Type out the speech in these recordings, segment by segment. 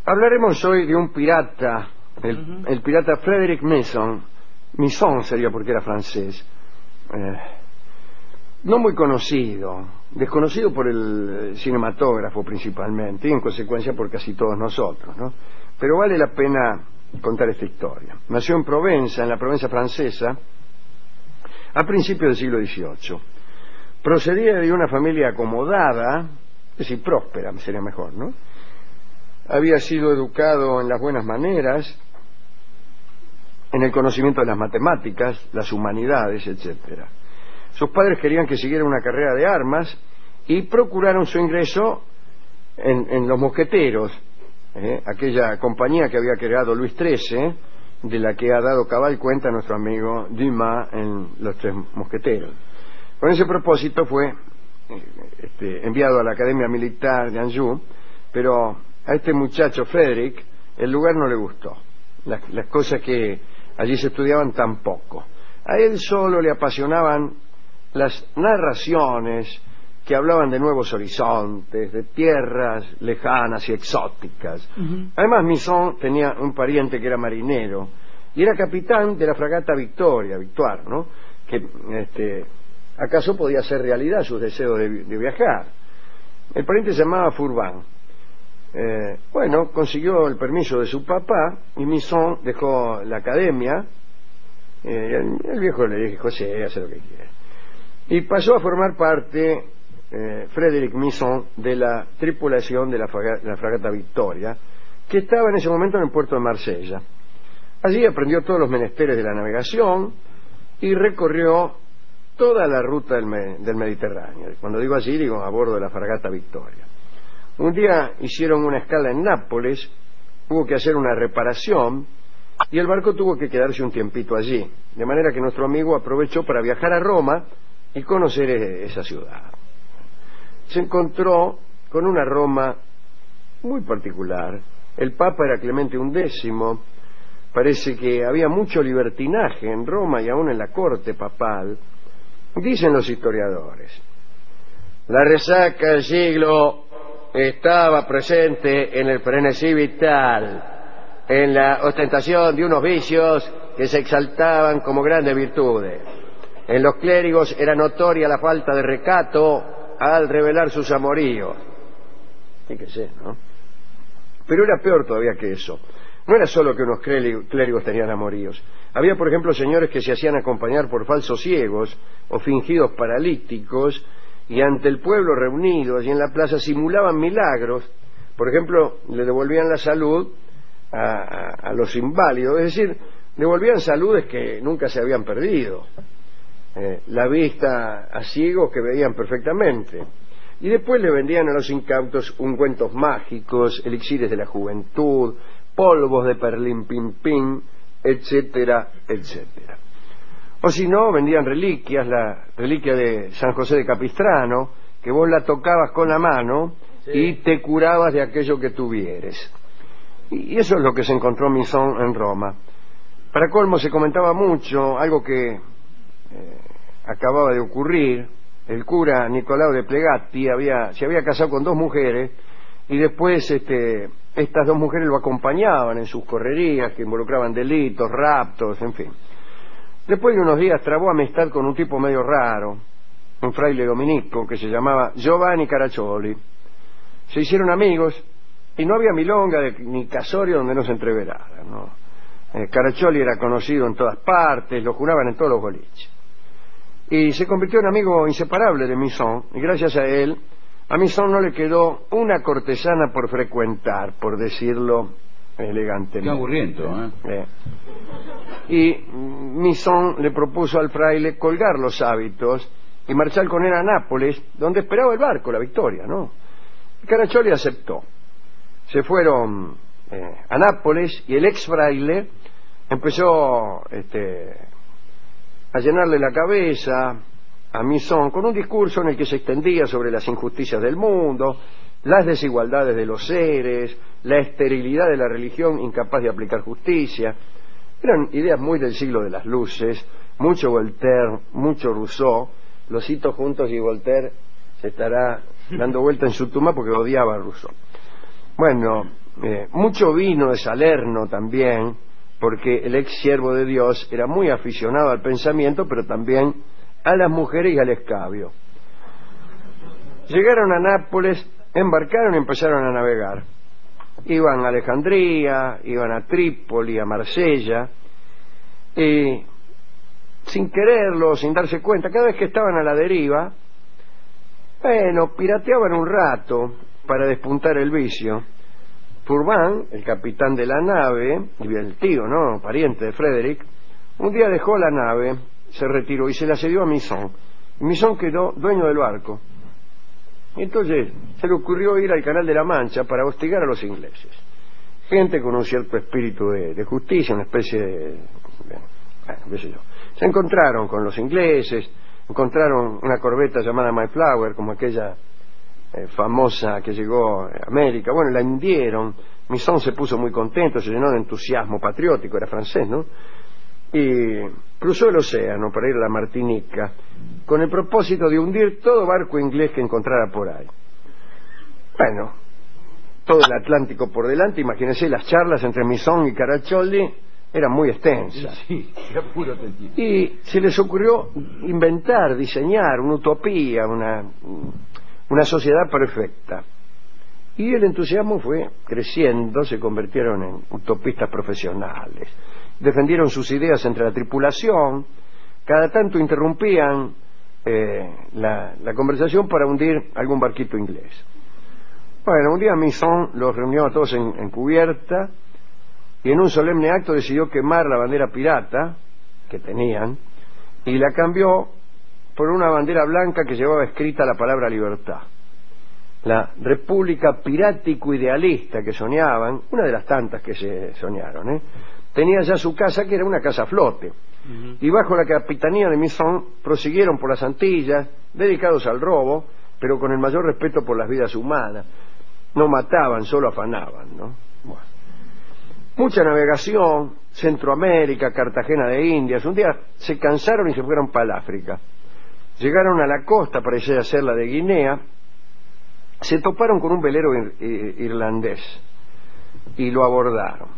Hablaremos hoy de un pirata, el pirata Frédéric Masson. Masson sería porque era francés. No muy conocido, desconocido por el cinematógrafo principalmente, y en consecuencia por casi todos nosotros, ¿no? Pero vale la pena contar esta historia. Nació en Provenza, en la Provenza francesa, a principios del siglo XVIII. Procedía de una familia acomodada, es decir, próspera, sería mejor, ¿no? Había sido educado en las buenas maneras, en el conocimiento de las matemáticas, las humanidades, etcétera. Sus padres querían que siguiera una carrera de armas y procuraron su ingreso en los mosqueteros, aquella compañía que había creado Luis XIII, de la que ha dado cabal cuenta nuestro amigo Dumas en Los Tres Mosqueteros. Con ese propósito fue enviado a la Academia Militar de Anjou, pero a este muchacho Frédéric el lugar no le gustó, las cosas que allí se estudiaban tampoco. A él solo le apasionaban las narraciones que hablaban de nuevos horizontes, de tierras lejanas y exóticas. Además, Masson tenía un pariente que era marinero y era capitán de la fragata Victoire, ¿no? Que acaso podía hacer realidad sus deseos de viajar. El pariente se llamaba Fourban. Bueno, consiguió el permiso de su papá y Masson dejó la academia. El viejo le dijo: sí, hace lo que quiera. Y pasó a formar parte Frédéric Masson de la tripulación de la fragata Victoria, que estaba en ese momento en el puerto de Marsella. Allí aprendió todos los menesteres de la navegación y recorrió toda la ruta del Mediterráneo. Cuando digo allí, digo a bordo de la fragata Victoria. Un día hicieron una escala en Nápoles, hubo que hacer una reparación y el barco tuvo que quedarse un tiempito allí, de manera que nuestro amigo aprovechó para viajar a Roma y conocer esa ciudad. Se encontró con una Roma muy particular. El Papa era Clemente XI. Parece que había mucho libertinaje en Roma y aún en la corte papal. Dicen los historiadores: la resaca del siglo estaba presente en el frenesí vital, en la ostentación de unos vicios que se exaltaban como grandes virtudes. En los clérigos era notoria la falta de recato al revelar sus amoríos. Fíjese, ¿no? Pero era peor todavía que eso. No era solo que unos clérigos tenían amoríos. Había, por ejemplo, señores que se hacían acompañar por falsos ciegos o fingidos paralíticos y ante el pueblo reunidos y en la plaza simulaban milagros. Por ejemplo, le devolvían la salud a los inválidos, es decir, devolvían saludes que nunca se habían perdido. La vista a ciegos que veían perfectamente. Y después le vendían a los incautos ungüentos mágicos, elixires de la juventud, polvos de perlimpimpín, etcétera, etcétera. O si no, vendían reliquias, la reliquia de San José de Capistrano, que vos la tocabas con la mano, sí, y te curabas de aquello que tuvieres. Y eso es lo que se encontró Masson en Roma. Para colmo, se comentaba mucho algo que acababa de ocurrir. El cura Nicolao de Plegatti se había casado con 2 mujeres y después estas 2 mujeres lo acompañaban en sus correrías que involucraban delitos, raptos, en fin. Después de unos días trabó amistad con un tipo medio raro, un fraile dominico que se llamaba Giovanni Caraccioli. Se hicieron amigos y no había milonga ni casorio donde no se entreverara, ¿no? Caraccioli era conocido en todas partes, lo juraban en todos los boliches. Y se convirtió en amigo inseparable de Masson, y gracias a él, a Masson no le quedó una cortesana por frecuentar, por decirlo elegantemente. Qué aburriento, ¿eh? Y Masson le propuso al fraile colgar los hábitos y marchar con él a Nápoles, donde esperaba el barco, la Victoria, ¿no? Caraccioli aceptó. Se fueron a Nápoles y el ex fraile empezó a llenarle la cabeza a Masson con un discurso en el que se extendía sobre las injusticias del mundo, las desigualdades de los seres, la esterilidad de la religión incapaz de aplicar justicia. Eran ideas muy del siglo de las luces, mucho Voltaire, mucho Rousseau. Los cito juntos y Voltaire se estará dando vuelta en su tumba porque odiaba a Rousseau. Bueno, Mucho vino de Salerno también, porque el ex siervo de Dios era muy aficionado al pensamiento, pero también a las mujeres y al escabio. Llegaron a Nápoles, embarcaron y empezaron a navegar. Iban a Alejandría, iban a Trípoli, a Marsella, y sin quererlo, sin darse cuenta, cada vez que estaban a la deriva, bueno, pirateaban un rato para despuntar el vicio. Furban, el capitán de la nave, y el tío, ¿no?, pariente de Frederick, un día dejó la nave, se retiró y se la cedió a Misson. Misson quedó dueño del barco. Y entonces se le ocurrió ir al Canal de la Mancha para hostigar a los ingleses. Gente con un cierto espíritu de justicia, una especie de bueno, qué sé yo. Se encontraron con los ingleses, encontraron una corbeta llamada Mayflower, como aquella famosa que llegó a América. Bueno, la hundieron. Misson se puso muy contento, se llenó de entusiasmo patriótico, era francés, ¿no? Y cruzó el océano para ir a la Martinica con el propósito de hundir todo barco inglés que encontrara por ahí. Bueno, todo el Atlántico por delante, imagínense, las charlas entre Misson y Caraccioli eran muy extensas. Sí, era puro sentido. Y se les ocurrió inventar, diseñar una utopía, una sociedad perfecta. Y el entusiasmo fue creciendo, se convirtieron en utopistas profesionales. Defendieron sus ideas entre la tripulación, cada tanto interrumpían la conversación para hundir algún barquito inglés. Bueno, un día Misson los reunió a todos en cubierta y en un solemne acto decidió quemar la bandera pirata que tenían y la cambió por una bandera blanca que llevaba escrita la palabra libertad. La república pirático-idealista que soñaban, una de las tantas que se soñaron, tenía ya su casa, que era una casa a flote. Y bajo la capitanía de Misson prosiguieron por las Antillas, dedicados al robo, pero con el mayor respeto por las vidas humanas. No mataban, solo afanaban, ¿no? Bueno. Mucha navegación, Centroamérica, Cartagena de Indias. Un día se cansaron y se fueron para el África. Llegaron a la costa, parecía ser la de Guinea, se toparon con un velero irlandés y lo abordaron.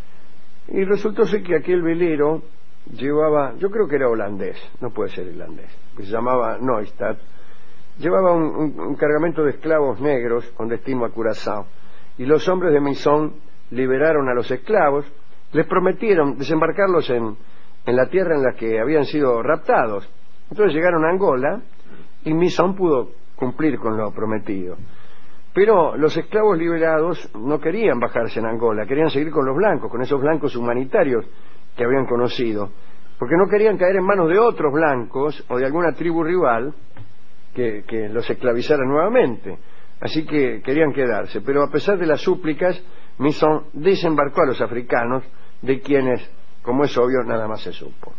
Y resultó ser que aquel velero llevaba, yo creo que era holandés, no puede ser irlandés, que se llamaba Neustadt, llevaba un cargamento de esclavos negros con destino a Curazao. Y los hombres de Misson liberaron a los esclavos, les prometieron desembarcarlos en la tierra en la que habían sido raptados. Entonces llegaron a Angola y Misson pudo cumplir con lo prometido. Pero los esclavos liberados no querían bajarse en Angola, querían seguir con los blancos, con esos blancos humanitarios que habían conocido, porque no querían caer en manos de otros blancos o de alguna tribu rival que los esclavizara nuevamente. Así que querían quedarse, pero a pesar de las súplicas, Misson desembarcó a los africanos, de quienes, como es obvio, nada más se supo.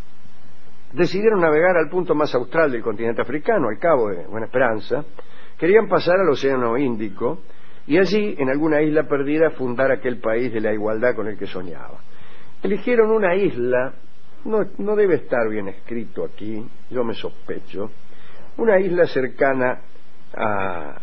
Decidieron navegar al punto más austral del continente africano, al Cabo de Buena Esperanza. Querían pasar al Océano Índico y allí, en alguna isla perdida, fundar aquel país de la igualdad con el que soñaba. Eligieron una isla, no debe estar bien escrito aquí, yo me sospecho, una isla cercana a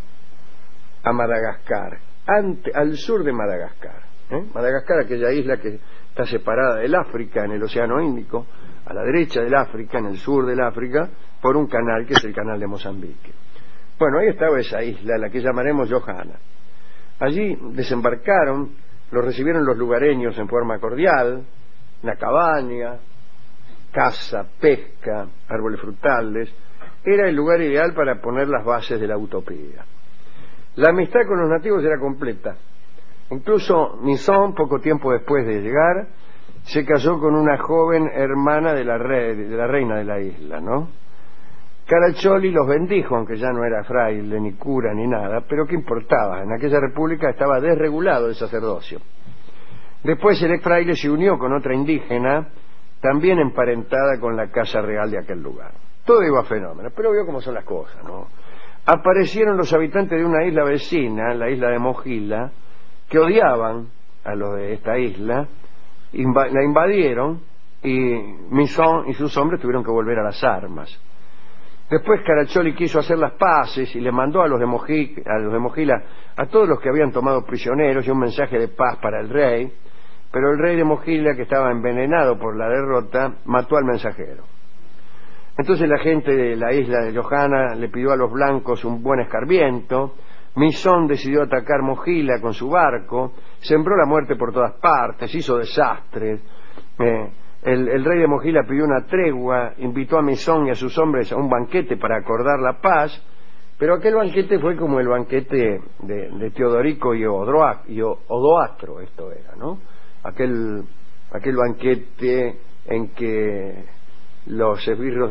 Madagascar, al sur de Madagascar. Madagascar, aquella isla que está separada del África en el Océano Índico, a la derecha del África, en el sur del África, por un canal que es el canal de Mozambique. Bueno, ahí estaba esa isla, la que llamaremos Johanna. Allí desembarcaron, los recibieron los lugareños en forma cordial, una cabaña, caza, pesca, árboles frutales. Era el lugar ideal para poner las bases de la utopía. La amistad con los nativos era completa. Incluso Misson, poco tiempo después de llegar, se casó con una joven hermana de la reina de la isla, ¿no? Caraccioli los bendijo, aunque ya no era fraile, ni cura, ni nada, pero ¿qué importaba? En aquella república estaba desregulado el sacerdocio. Después el ex fraile se unió con otra indígena, también emparentada con la casa real de aquel lugar. Todo iba a fenómeno, pero vio cómo son las cosas, ¿no? Aparecieron los habitantes de una isla vecina, la isla de Mojila, que odiaban a los de esta isla, la invadieron y Misson y sus hombres tuvieron que volver a las armas. Después Caraccioli quiso hacer las paces y le mandó a los de Mojila, a todos los que habían tomado prisioneros, y un mensaje de paz para el rey, pero el rey de Mojila, que estaba envenenado por la derrota, mató al mensajero. Entonces la gente de la isla de Johanna le pidió a los blancos un buen escarmiento. Misón decidió atacar Mojila con su barco, sembró la muerte por todas partes, hizo desastres. El rey de Mojila pidió una tregua, invitó a Misón y a sus hombres a un banquete para acordar la paz, pero aquel banquete fue como el banquete de Teodorico y Odoacro, esto era, ¿no? Aquel banquete en que los esbirros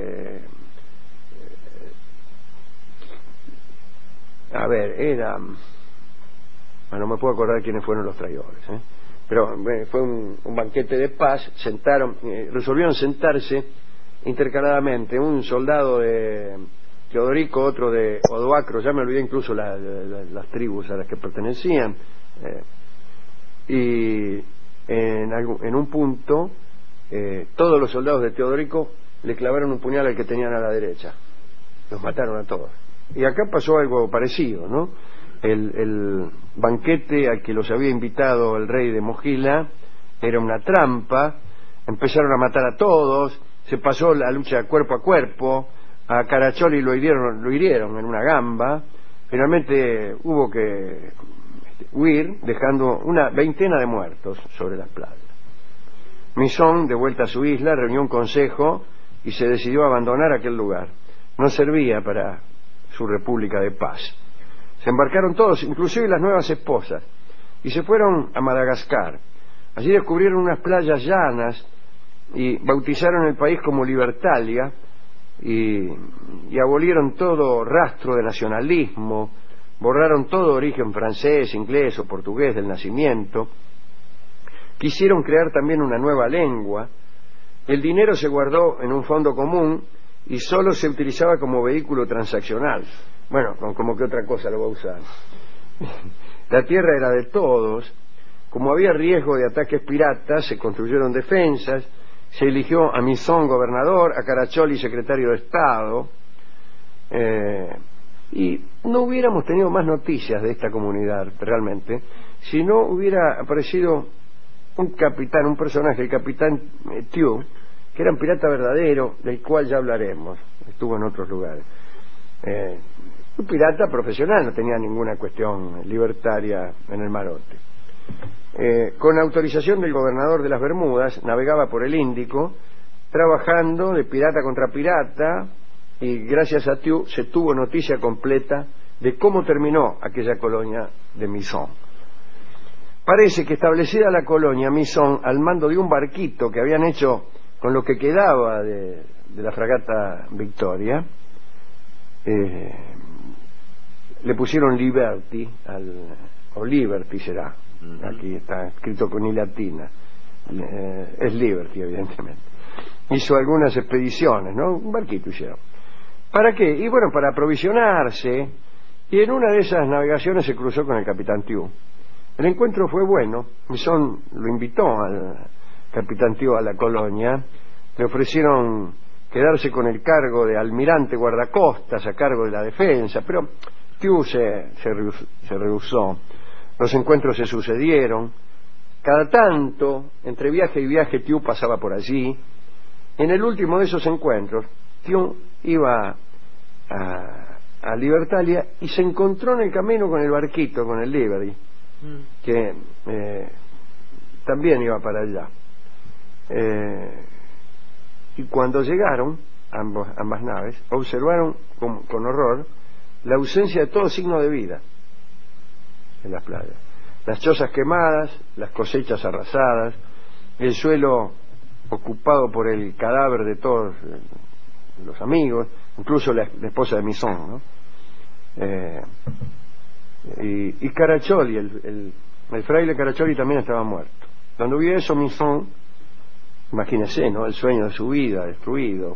no me puedo acordar quiénes fueron los traidores, pero fue un banquete de paz. Resolvieron sentarse intercaladamente, un soldado de Teodorico, otro de Odoacro, ya me olvidé incluso las tribus a las que pertenecían, y en un punto todos los soldados de Teodorico le clavaron un puñal al que tenían a la derecha, los mataron a todos. Y acá pasó algo parecido, ¿no? El banquete al que los había invitado el rey de Mojila era una trampa, empezaron a matar a todos, se pasó la lucha cuerpo a cuerpo, a Caraccioli lo hirieron en una gamba, finalmente hubo que huir dejando una veintena de muertos sobre las playas. Misón, de vuelta a su isla, reunió un consejo y se decidió a abandonar aquel lugar. No servía para su república de paz. Se embarcaron todos, inclusive las nuevas esposas, y se fueron a Madagascar. Allí descubrieron unas playas llanas y bautizaron el país como Libertalia y abolieron todo rastro de nacionalismo, borraron todo origen francés, inglés o portugués del nacimiento. Quisieron crear también una nueva lengua. El dinero se guardó en un fondo común y solo se utilizaba como vehículo transaccional. Bueno, como que otra cosa lo va a usar. La tierra era de todos. Como había riesgo de ataques piratas, se construyeron defensas, se eligió a Misón gobernador, a Caraccioli secretario de Estado, y no hubiéramos tenido más noticias de esta comunidad realmente si no hubiera aparecido un capitán, un personaje, el capitán Thiou, que era un pirata verdadero, del cual ya hablaremos, estuvo en otros lugares. Un pirata profesional, no tenía ninguna cuestión libertaria en el marote. Con autorización del gobernador de las Bermudas, navegaba por el Índico, trabajando de pirata contra pirata, y gracias a Thiou se tuvo noticia completa de cómo terminó aquella colonia de Misón. Parece que establecida la colonia Misón al mando de un barquito que habían hecho con lo que quedaba de la fragata Victoria, le pusieron Liberty, o Liberty será, aquí está escrito con I latina, es Liberty evidentemente. Hizo algunas expediciones, ¿no? Un barquito hicieron. ¿Para qué? Y bueno, para aprovisionarse, y en una de esas navegaciones se cruzó con el capitán Thiou. El encuentro fue bueno. Misón lo invitó al capitán Thiou a la colonia, le ofrecieron quedarse con el cargo de almirante guardacostas a cargo de la defensa, pero Thiou se rehusó. Los encuentros se sucedieron. Cada tanto, entre viaje y viaje, Thiou pasaba por allí. En el último de esos encuentros, Thiou iba a Libertalia y se encontró en el camino con el barquito, con el Liberty, que también iba para allá. Y cuando llegaron ambas naves, observaron con horror la ausencia de todo signo de vida en las playas. Las chozas quemadas, las cosechas arrasadas, el suelo ocupado por el cadáver de todos los amigos, incluso la esposa de Misón, ¿no? Y Caraccioli, el fraile Caraccioli también estaba muerto. Cuando vio eso, Misón, imagínese, ¿no?, el sueño de su vida destruido,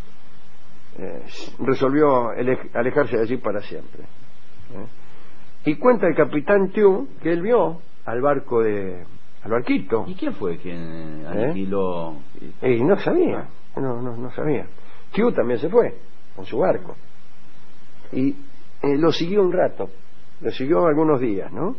resolvió alejarse de allí para siempre. Y cuenta el capitán Thiou que él vio al barquito. ¿Y quién fue quien alquiló? Y no sabía, no sabía. Thiou también se fue. con su barco. Y lo siguió un rato, lo siguió algunos días, ¿no?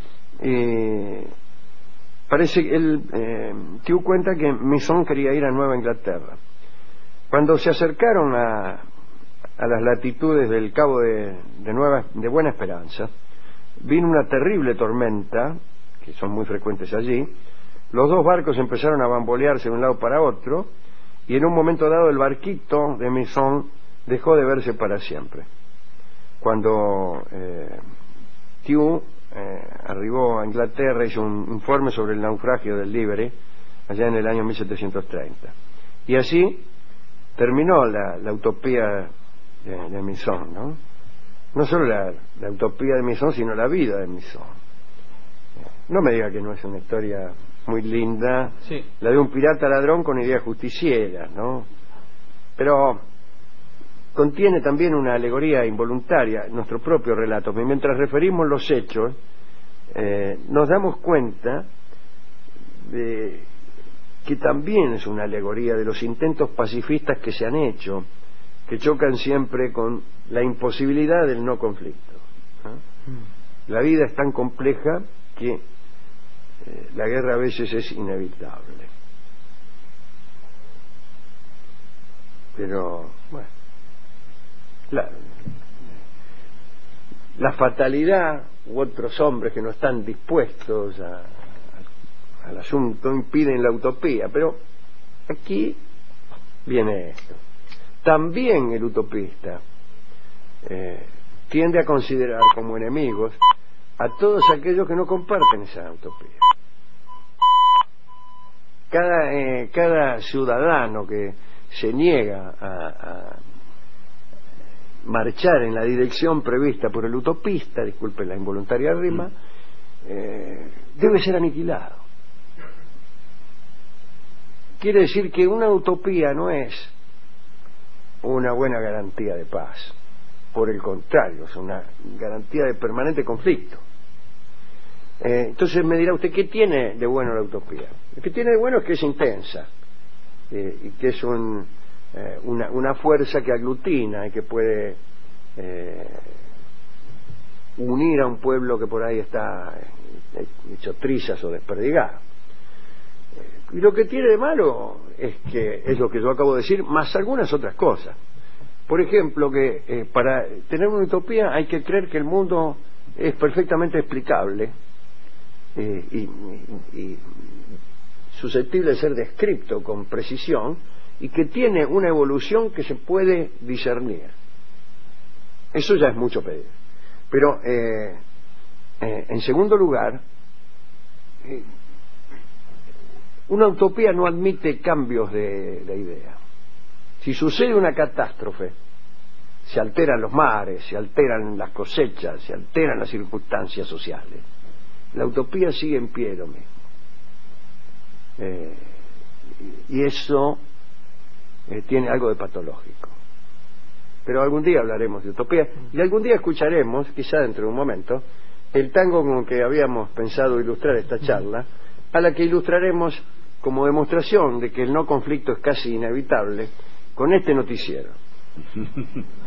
Parece que Tew cuenta que Mason quería ir a Nueva Inglaterra. Cuando se acercaron a las latitudes del Cabo de Buena Esperanza, vino una terrible tormenta, que son muy frecuentes allí. Los dos barcos empezaron a bambolearse de un lado para otro, y en un momento dado el barquito de Mason dejó de verse para siempre. Cuando Tew arribó a Inglaterra, hizo un informe sobre el naufragio del Liberty allá en el año 1730, y así terminó la utopía de Mason, ¿no? No solo la utopía de Mason, sino la vida de Mason. No me diga que no es una historia muy linda, sí, la de un pirata ladrón con ideas justicieras, ¿no? Pero contiene también una alegoría involuntaria, nuestro propio relato. Mientras referimos los hechos, nos damos cuenta de que también es una alegoría de los intentos pacifistas que se han hecho, que chocan siempre con la imposibilidad del no conflicto, ¿no? La vida es tan compleja que la guerra a veces es inevitable. Pero, bueno, la fatalidad u otros hombres que no están dispuestos al asunto impiden la utopía. Pero aquí viene esto. También el utopista tiende a considerar como enemigos a todos aquellos que no comparten esa utopía. Cada ciudadano que se niega a marchar en la dirección prevista por el utopista, disculpe la involuntaria rima, debe ser aniquilado. Quiere decir que una utopía no es una buena garantía de paz, por el contrario, es una garantía de permanente conflicto. Entonces me dirá usted, ¿qué tiene de bueno la utopía? Lo que tiene de bueno es que es intensa, y que es una fuerza que aglutina y que puede unir a un pueblo que por ahí está hecho trizas o desperdigado. Y lo que tiene de malo es que es lo que yo acabo de decir, más algunas otras cosas. Por ejemplo, que para tener una utopía hay que creer que el mundo es perfectamente explicable y susceptible de ser descrito con precisión, y que tiene una evolución que se puede discernir. Eso ya es mucho pedir. Pero en segundo lugar, una utopía no admite cambios de idea. Si sucede una catástrofe, se alteran los mares, se alteran las cosechas, se alteran las circunstancias sociales. La utopía sigue en pie lo mismo. Y eso tiene algo de patológico. Pero algún día hablaremos de utopía, y algún día escucharemos, quizá dentro de un momento, el tango con que habíamos pensado ilustrar esta charla, a la que ilustraremos como demostración de que el no conflicto es casi inevitable con este noticiero.